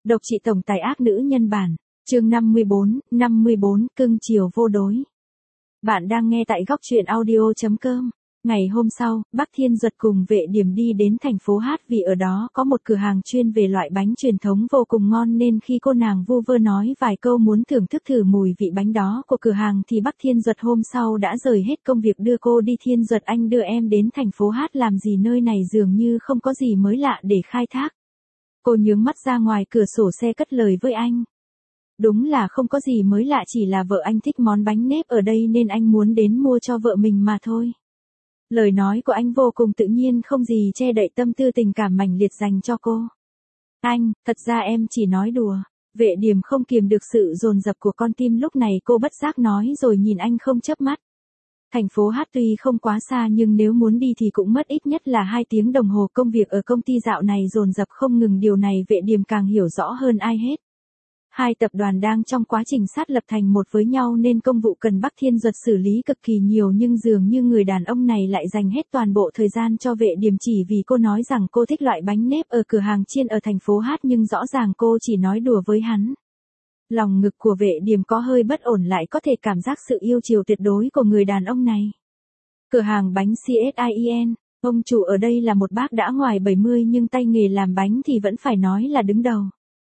Độc trị tổng tài ác nữ nhân bản, chương 54, cưng chiều vô đối. Bạn đang nghe tại góc truyện audio.com. Ngày hôm sau, Bắc Thiên Duật cùng Vệ Điềm đi đến thành phố Hát vì ở đó có một cửa hàng chuyên về loại bánh truyền thống vô cùng ngon nên khi cô nàng vu vơ nói vài câu muốn thưởng thức thử mùi vị bánh đó của cửa hàng thì Bắc Thiên Duật hôm sau đã rời hết công việc đưa cô đi. Thiên Duật, anh đưa em đến thành phố Hát làm gì, nơi này dường như không có gì mới lạ để khai thác. Cô nhướng mắt ra ngoài cửa sổ xe cất lời với anh. Đúng là không có gì mới lạ, chỉ là vợ anh thích món bánh nếp ở đây nên anh muốn đến mua cho vợ mình mà thôi. Lời nói của anh vô cùng tự nhiên, không gì che đậy tâm tư tình cảm mãnh liệt dành cho cô. Anh, thật ra em chỉ nói đùa. Vệ Điềm không kiềm được sự dồn dập của con tim lúc này, cô bất giác nói rồi nhìn anh không chớp mắt. Thành phố Hát tuy không quá xa nhưng nếu muốn đi thì cũng mất ít nhất là 2 tiếng đồng hồ. Công việc ở công ty dạo này dồn dập không ngừng, điều này Vệ Điềm càng hiểu rõ hơn ai hết. Hai tập đoàn đang trong quá trình sát lập thành một với nhau nên công vụ cần Bắc Thiên Duật xử lý cực kỳ nhiều, nhưng dường như người đàn ông này lại dành hết toàn bộ thời gian cho Vệ Điềm chỉ vì cô nói rằng cô thích loại bánh nếp ở cửa hàng chiên ở thành phố Hát, nhưng rõ ràng cô chỉ nói đùa với hắn. Lòng ngực của Vệ Điềm có hơi bất ổn, lại có thể cảm giác sự yêu chiều tuyệt đối của người đàn ông này. Cửa hàng bánh CSIEN, ông chủ ở đây là một bác đã ngoài 70 nhưng tay nghề làm bánh thì vẫn phải nói là đứng đầu.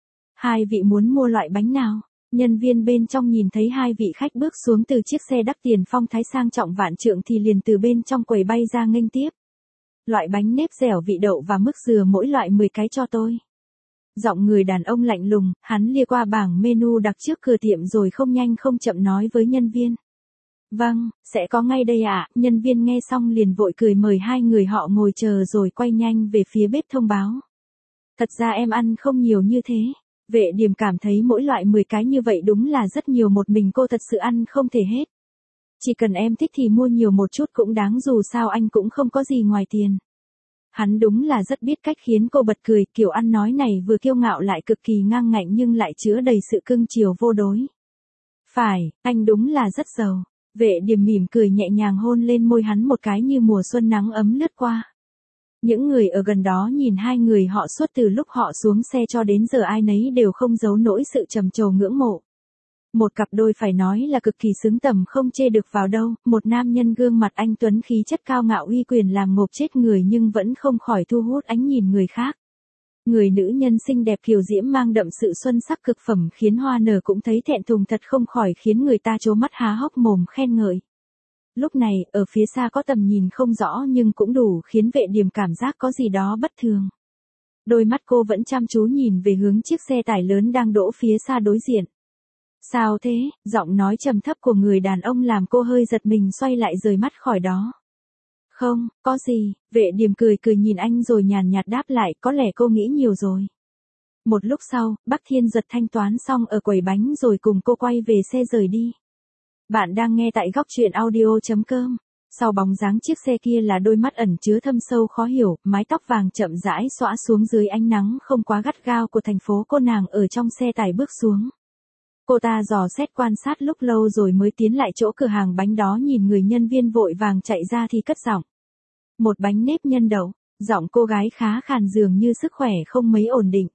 Hai vị muốn mua loại bánh nào? Nhân viên bên trong nhìn thấy hai vị khách bước xuống từ chiếc xe đắt tiền phong thái sang trọng vạn trượng thì liền từ bên trong quầy bay ra nghênh tiếp. Loại bánh nếp dẻo vị đậu và mứt dừa, mỗi loại 10 cái cho tôi. Giọng người đàn ông lạnh lùng, hắn lia qua bảng menu đặt trước cửa tiệm rồi không nhanh không chậm nói với nhân viên. Vâng, sẽ có ngay đây ạ. Nhân viên nghe xong liền vội cười mời hai người họ ngồi chờ rồi quay nhanh về phía bếp thông báo. Thật ra em ăn không nhiều như thế. Vệ Điềm cảm thấy mỗi loại 10 cái như vậy đúng là rất nhiều, một mình cô thật sự ăn không thể hết. Chỉ cần em thích thì mua nhiều một chút cũng đáng, dù sao anh cũng không có gì ngoài tiền. Hắn đúng là rất biết cách khiến cô bật cười, kiểu ăn nói này vừa kiêu ngạo lại cực kỳ ngang ngạnh nhưng lại chứa đầy sự cưng chiều vô đối. Phải, anh đúng là rất giàu. Vệ Điềm mỉm cười nhẹ nhàng hôn lên môi hắn một cái như mùa xuân nắng ấm lướt qua. Những người ở gần đó nhìn hai người họ suốt từ lúc họ xuống xe cho đến giờ ai nấy đều không giấu nổi sự trầm trồ ngưỡng mộ. Một cặp đôi phải nói là cực kỳ xứng tầm không chê được vào đâu, một nam nhân gương mặt anh tuấn khí chất cao ngạo uy quyền làm ngộp chết người nhưng vẫn không khỏi thu hút ánh nhìn người khác. Người nữ nhân xinh đẹp kiều diễm mang đậm sự xuân sắc cực phẩm khiến hoa nở cũng thấy thẹn thùng, thật không khỏi khiến người ta trố mắt há hốc mồm khen ngợi. Lúc này, ở phía xa có tầm nhìn không rõ nhưng cũng đủ khiến Vệ Điềm cảm giác có gì đó bất thường. Đôi mắt cô vẫn chăm chú nhìn về hướng chiếc xe tải lớn đang đỗ phía xa đối diện. Sao thế? Giọng nói trầm thấp của người đàn ông làm cô hơi giật mình, xoay lại rời mắt khỏi đó. Không, có gì. Vệ Điềm cười nhìn anh rồi nhàn nhạt đáp lại, có lẽ cô nghĩ nhiều rồi. Một lúc sau, Bắc Thiên Duật thanh toán xong ở quầy bánh rồi cùng cô quay về xe rời đi. Bạn đang nghe tại góc truyện audio.com. Sau bóng dáng chiếc xe kia là đôi mắt ẩn chứa thâm sâu khó hiểu, mái tóc vàng chậm rãi xõa xuống dưới ánh nắng không quá gắt gao của thành phố. Cô nàng ở trong xe tải bước xuống. Cô ta dò xét quan sát lúc lâu rồi mới tiến lại chỗ cửa hàng bánh đó, nhìn người nhân viên vội vàng chạy ra thì cất giọng. Một bánh nếp nhân đậu. Giọng cô gái khá khàn, dường như sức khỏe không mấy ổn định.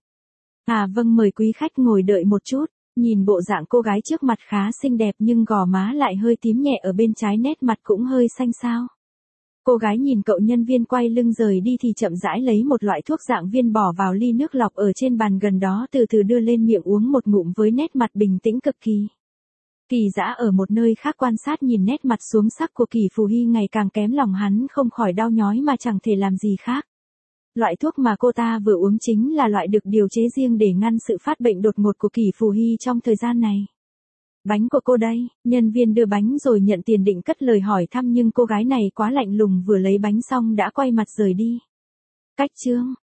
À vâng, mời quý khách ngồi đợi một chút. Nhìn bộ dạng cô gái trước mặt khá xinh đẹp nhưng gò má lại hơi tím nhẹ, ở bên trái nét mặt cũng hơi xanh xao. Cô gái nhìn cậu nhân viên quay lưng rời đi thì chậm rãi lấy một loại thuốc dạng viên bỏ vào ly nước lọc ở trên bàn gần đó, từ từ đưa lên miệng uống một ngụm với nét mặt bình tĩnh cực kỳ. Kỳ Dã ở một nơi khác quan sát nhìn nét mặt xuống sắc của Kỳ Phù Hy ngày càng kém, lòng hắn không khỏi đau nhói mà chẳng thể làm gì khác. Loại thuốc mà cô ta vừa uống chính là loại được điều chế riêng để ngăn sự phát bệnh đột ngột của Kỳ Phù Hy trong thời gian này. Bánh của cô đây. Nhân viên đưa bánh rồi nhận tiền định cất lời hỏi thăm nhưng cô gái này quá lạnh lùng, vừa lấy bánh xong đã quay mặt rời đi. Cách chương.